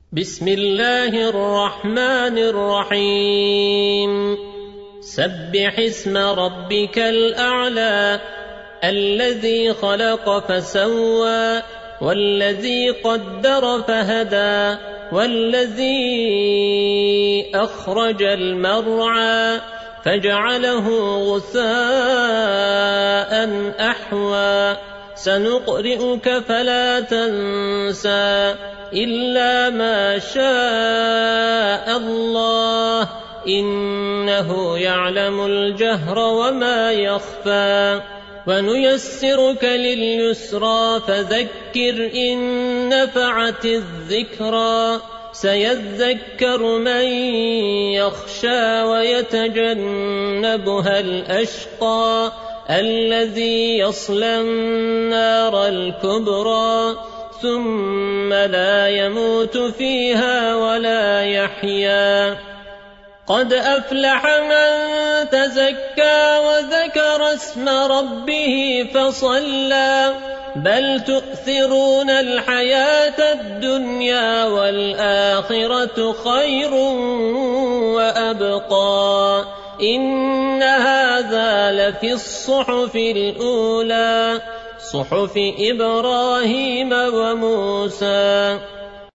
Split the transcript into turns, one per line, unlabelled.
بسم الله الرحمن الرحيم سبح اسم ربك الأعلى الذي خلق فسوى والذي قدر فهدى والذي أخرج المرعى فجعله غثاء أحوى سنقرئك فلا تنسى إلا ما شاء الله إنه يعلم الجهر وما يخفى ونيسرك لليسرى فذكر إن نفعت الذكرى سيذكر من يخشى ويتجنبها الأشقى الذي يصلى النار الكبرى ثم لا يموت فيها ولا يحيا قد أفلح من تزكى وذكر اسم ربه فصلى بل تؤثرون الحياة الدنيا والآخرة خير وأبقى إن هذا لفي الصحف الأولى صحف إبراهيم وموسى